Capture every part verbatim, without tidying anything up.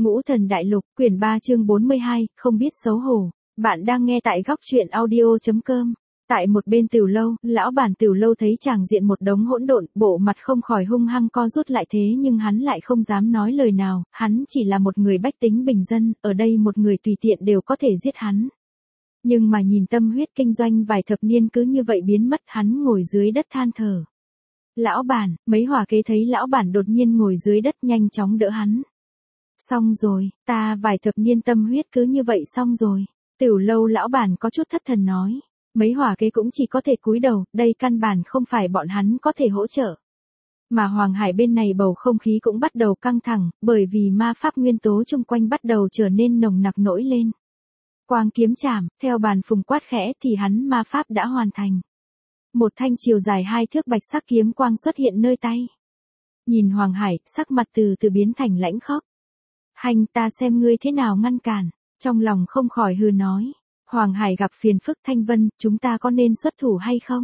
Ngũ Thần Đại Lục, quyển ba chương bốn mươi hai, không biết xấu hổ. Bạn đang nghe tại góc truyện audio chấm com. Tại một bên tiểu lâu, lão bản tiểu lâu thấy chàng diện một đống hỗn độn, bộ mặt không khỏi hung hăng co rút lại, thế nhưng hắn lại không dám nói lời nào, hắn chỉ là một người bách tính bình dân, ở đây một người tùy tiện đều có thể giết hắn. Nhưng mà nhìn tâm huyết kinh doanh vài thập niên cứ như vậy biến mất, hắn ngồi dưới đất than thở. Lão bản, mấy hòa kế thấy lão bản đột nhiên ngồi dưới đất nhanh chóng đỡ hắn. Xong rồi, ta vài thập niên tâm huyết cứ như vậy xong rồi. Tiểu lâu lão bản có chút thất thần nói. Mấy hòa kế cũng chỉ có thể cúi đầu, đây căn bản không phải bọn hắn có thể hỗ trợ. Mà Hoàng Hải bên này bầu không khí cũng bắt đầu căng thẳng, bởi vì ma pháp nguyên tố chung quanh bắt đầu trở nên nồng nặc nổi lên. Quang kiếm chảm, theo bàn phùng quát khẽ thì hắn ma pháp đã hoàn thành. Một thanh chiều dài hai thước bạch sắc kiếm quang xuất hiện nơi tay. Nhìn Hoàng Hải, sắc mặt từ từ biến thành lãnh khốc. Hành, ta xem ngươi thế nào ngăn cản, trong lòng không khỏi hừ nói. Hoàng Hải gặp phiền phức Thanh Vân, chúng ta có nên xuất thủ hay không?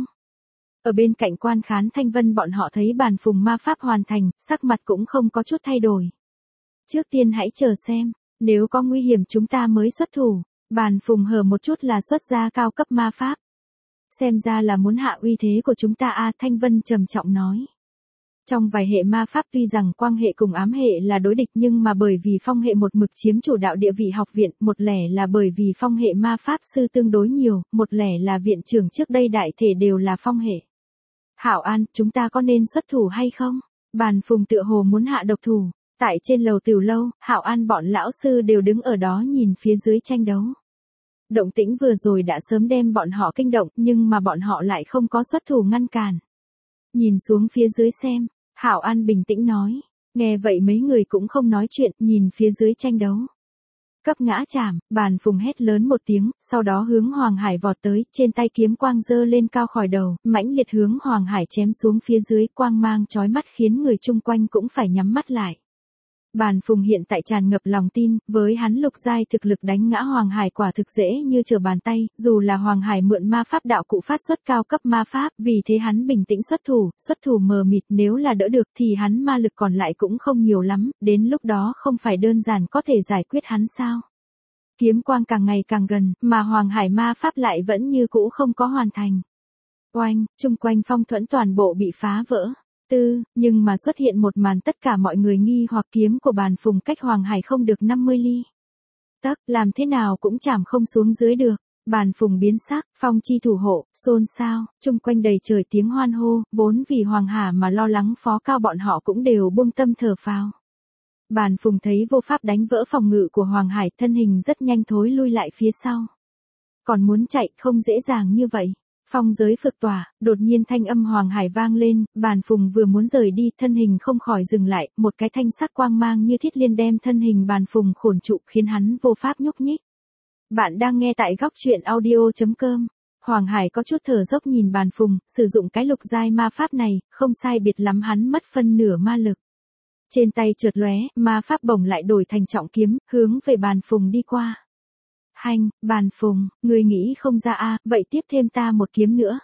Ở bên cạnh quan khán Thanh Vân bọn họ thấy bàn phùng ma pháp hoàn thành, sắc mặt cũng không có chút thay đổi. Trước tiên hãy chờ xem, nếu có nguy hiểm chúng ta mới xuất thủ. Bàn phùng hờ một chút là xuất ra cao cấp ma pháp. Xem ra là muốn hạ uy thế của chúng ta a, Thanh Vân trầm trọng nói. Trong vài hệ ma pháp tuy rằng quang hệ cùng ám hệ là đối địch, nhưng mà bởi vì phong hệ một mực chiếm chủ đạo địa vị học viện, một lẻ là bởi vì phong hệ ma pháp sư tương đối nhiều, một lẻ là viện trưởng trước đây đại thể đều là phong hệ. Hảo An, chúng ta có nên xuất thủ hay không? Bàn phùng tựa hồ muốn hạ độc thủ. Tại trên lầu tiểu lâu, Hảo An bọn lão sư đều đứng ở đó nhìn phía dưới tranh đấu. Động tĩnh vừa rồi đã sớm đem bọn họ kinh động, nhưng mà bọn họ lại không có xuất thủ ngăn cản. Nhìn xuống phía dưới xem, Hảo An bình tĩnh nói. Nghe vậy mấy người cũng không nói chuyện, nhìn phía dưới tranh đấu. Cấp ngã chảm, bàn phùng hét lớn một tiếng, sau đó hướng Hoàng Hải vọt tới, trên tay kiếm quang dơ lên cao khỏi đầu, mãnh liệt hướng Hoàng Hải chém xuống phía dưới, quang mang chói mắt khiến người chung quanh cũng phải nhắm mắt lại. Bàn phùng hiện tại tràn ngập lòng tin, với hắn lục giai thực lực đánh ngã Hoàng Hải quả thực dễ như trở bàn tay, dù là Hoàng Hải mượn ma pháp đạo cụ phát xuất cao cấp ma pháp, vì thế hắn bình tĩnh xuất thủ, xuất thủ mờ mịt, nếu là đỡ được thì hắn ma lực còn lại cũng không nhiều lắm, đến lúc đó không phải đơn giản có thể giải quyết hắn sao. Kiếm quang càng ngày càng gần, mà Hoàng Hải ma pháp lại vẫn như cũ không có hoàn thành. Oanh, chung quanh phong thuẫn toàn bộ bị phá vỡ. Tư, nhưng mà xuất hiện một màn tất cả mọi người nghi hoặc kiếm của bàn phùng cách Hoàng Hải không được năm mươi ly. Tắc, làm thế nào cũng chảm không xuống dưới được. Bàn phùng biến sắc, phong chi thủ hộ, xôn xao, chung quanh đầy trời tiếng hoan hô, vốn vì Hoàng Hà mà lo lắng phó cao bọn họ cũng đều buông tâm thở phào. Bàn phùng thấy vô pháp đánh vỡ phòng ngự của Hoàng Hải, thân hình rất nhanh thối lui lại phía sau. Còn muốn chạy không dễ dàng như vậy. Phong giới phược tỏa, đột nhiên thanh âm Hoàng Hải vang lên, bàn phùng vừa muốn rời đi, thân hình không khỏi dừng lại, một cái thanh sắc quang mang như thiết liên đem thân hình bàn phùng khổn trụ khiến hắn vô pháp nhúc nhích. Bạn đang nghe tại góc truyện audio chấm com. Hoàng Hải có chút thở dốc nhìn bàn phùng, sử dụng cái lục giai ma pháp này, không sai biệt lắm hắn mất phân nửa ma lực. Trên tay chợt lóe, ma pháp bổng lại đổi thành trọng kiếm, hướng về bàn phùng đi qua. Hành, bàn phùng, người nghĩ không ra a, vậy tiếp thêm ta một kiếm nữa.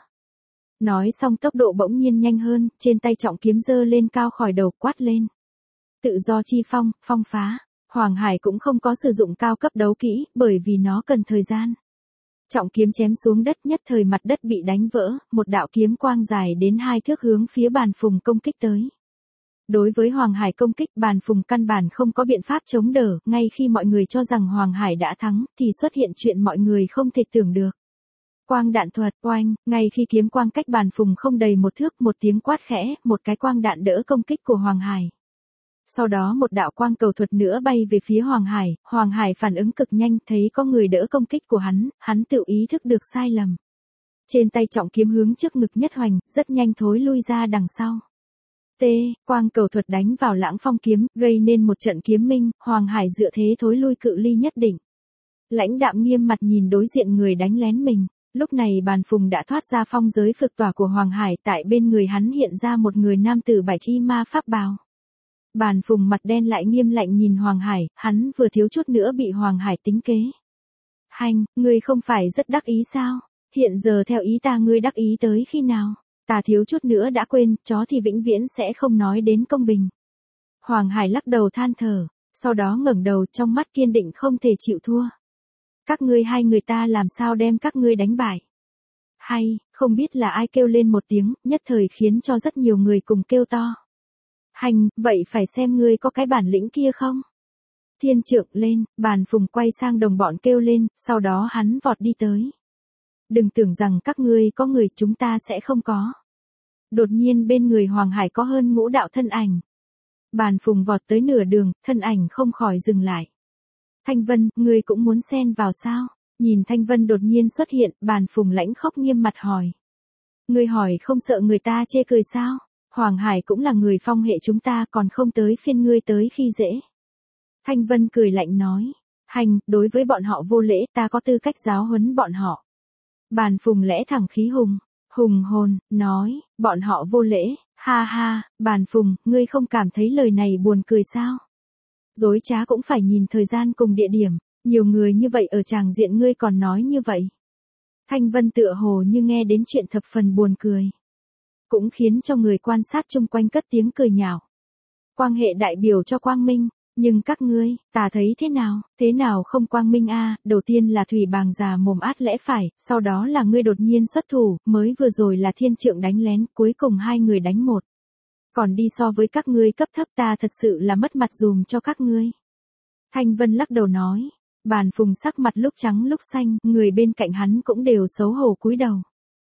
Nói xong tốc độ bỗng nhiên nhanh hơn, trên tay trọng kiếm giơ lên cao khỏi đầu, quát lên. Tự do chi phong, phong phá. Hoàng Hải cũng không có sử dụng cao cấp đấu kỹ, bởi vì nó cần thời gian. Trọng kiếm chém xuống đất, nhất thời mặt đất bị đánh vỡ, một đạo kiếm quang dài đến hai thước hướng phía bàn phùng công kích tới. Đối với Hoàng Hải công kích, bàn phùng căn bản không có biện pháp chống đỡ, ngay khi mọi người cho rằng Hoàng Hải đã thắng, thì xuất hiện chuyện mọi người không thể tưởng được. Quang đạn thuật, oanh, ngay khi kiếm quang cách bàn phùng không đầy một thước, một tiếng quát khẽ, một cái quang đạn đỡ công kích của Hoàng Hải. Sau đó một đạo quang cầu thuật nữa bay về phía Hoàng Hải, Hoàng Hải phản ứng cực nhanh, thấy có người đỡ công kích của hắn, hắn tự ý thức được sai lầm. Trên tay trọng kiếm hướng trước ngực nhất hoành, rất nhanh thối lui ra đằng sau. T, quang cầu thuật đánh vào lãng phong kiếm, gây nên một trận kiếm minh, Hoàng Hải dựa thế thối lui cự ly nhất định. Lãnh đạm nghiêm mặt nhìn đối diện người đánh lén mình, lúc này bàn phùng đã thoát ra phong giới phược tỏa của Hoàng Hải, tại bên người hắn hiện ra một người nam tử bạch y ma pháp bào. Bàn phùng mặt đen lại nghiêm lạnh nhìn Hoàng Hải, hắn vừa thiếu chút nữa bị Hoàng Hải tính kế. Hành, ngươi không phải rất đắc ý sao? Hiện giờ theo ý ta ngươi đắc ý tới khi nào? Ta thiếu chút nữa đã quên, chó thì vĩnh viễn sẽ không nói đến công bình. Hoàng Hải lắc đầu than thở, sau đó ngẩng đầu trong mắt kiên định không thể chịu thua. Các ngươi hai người ta làm sao đem các ngươi đánh bại? Hay, không biết là ai kêu lên một tiếng, nhất thời khiến cho rất nhiều người cùng kêu to. Hành, vậy phải xem ngươi có cái bản lĩnh kia không? Thiên trượng lên, Bàn Phùng quay sang đồng bọn kêu lên, sau đó hắn vọt đi tới. Đừng tưởng rằng các ngươi có người chúng ta sẽ không có. Đột nhiên bên người Hoàng Hải có hơn ngũ đạo thân ảnh. Bàn Phùng vọt tới nửa đường, thân ảnh không khỏi dừng lại. Thanh Vân, ngươi cũng muốn xen vào sao? Nhìn Thanh Vân đột nhiên xuất hiện, Bàn Phùng lãnh khốc nghiêm mặt hỏi. Ngươi hỏi không sợ người ta chê cười sao? Hoàng Hải cũng là người phong hệ chúng ta còn không tới phiên ngươi tới khi dễ. Thanh Vân cười lạnh nói. Hành, đối với bọn họ vô lễ ta có tư cách giáo huấn bọn họ. Bàn Phùng lẽ thẳng khí hùng, hùng hồn, nói, bọn họ vô lễ, ha ha, Bàn Phùng, ngươi không cảm thấy lời này buồn cười sao? Dối trá cũng phải nhìn thời gian cùng địa điểm, nhiều người như vậy ở tràng diện ngươi còn nói như vậy. Thanh Vân tựa hồ như nghe đến chuyện thập phần buồn cười. Cũng khiến cho người quan sát chung quanh cất tiếng cười nhạo. Quang hệ đại biểu cho quang minh, nhưng các ngươi, ta thấy thế nào, thế nào không quang minh a? Đầu tiên là Thủy Bàng già mồm át lẽ phải, sau đó là ngươi đột nhiên xuất thủ, mới vừa rồi là Thiên Trượng đánh lén, cuối cùng hai người đánh một. Còn đi so với các ngươi cấp thấp ta thật sự là mất mặt dùm cho các ngươi. Thanh Vân lắc đầu nói, Bàn Phùng sắc mặt lúc trắng lúc xanh, người bên cạnh hắn cũng đều xấu hổ cúi đầu.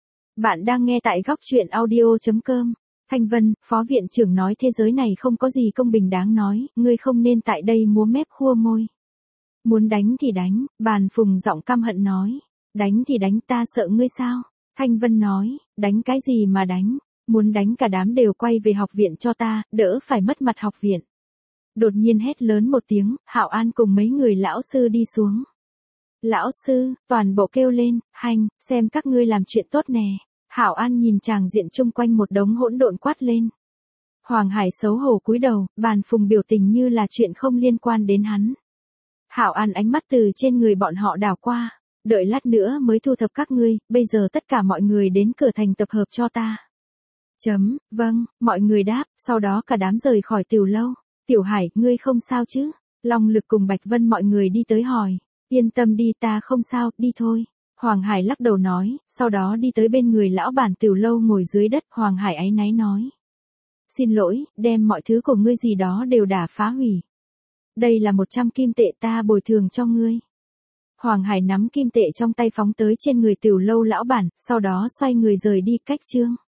Bạn đang nghe tại góc truyện audio chấm com. Thanh Vân, phó viện trưởng nói thế giới này không có gì công bình đáng nói, ngươi không nên tại đây múa mép khua môi. Muốn đánh thì đánh, Bàn Phùng giọng căm hận nói. Đánh thì đánh, ta sợ ngươi sao? Thanh Vân nói, đánh cái gì mà đánh? Muốn đánh cả đám đều quay về học viện cho ta, đỡ phải mất mặt học viện. Đột nhiên hét lớn một tiếng, Hạo An cùng mấy người lão sư đi xuống. Lão sư, toàn bộ kêu lên, hành, xem các ngươi làm chuyện tốt nè. Hạo An nhìn tràng diện chung quanh một đống hỗn độn quát lên. Hoàng Hải xấu hổ cúi đầu, Bàn Phùng biểu tình như là chuyện không liên quan đến hắn. Hạo An ánh mắt từ trên người bọn họ đảo qua, đợi lát nữa mới thu thập các ngươi, bây giờ tất cả mọi người đến cửa thành tập hợp cho ta. Chấm, vâng, mọi người đáp, sau đó cả đám rời khỏi tiểu lâu. Tiểu Hải, ngươi không sao chứ? Long Lực cùng Bạch Vân mọi người đi tới hỏi. Yên tâm đi, ta không sao, đi thôi. Hoàng Hải lắc đầu nói, sau đó đi tới bên người lão bản tiểu lâu ngồi dưới đất. Hoàng Hải áy náy nói. Xin lỗi, đem mọi thứ của ngươi gì đó đều đả phá hủy. Đây là một trăm kim tệ ta bồi thường cho ngươi. Hoàng Hải nắm kim tệ trong tay phóng tới trên người tiểu lâu lão bản, sau đó xoay người rời đi cách chương.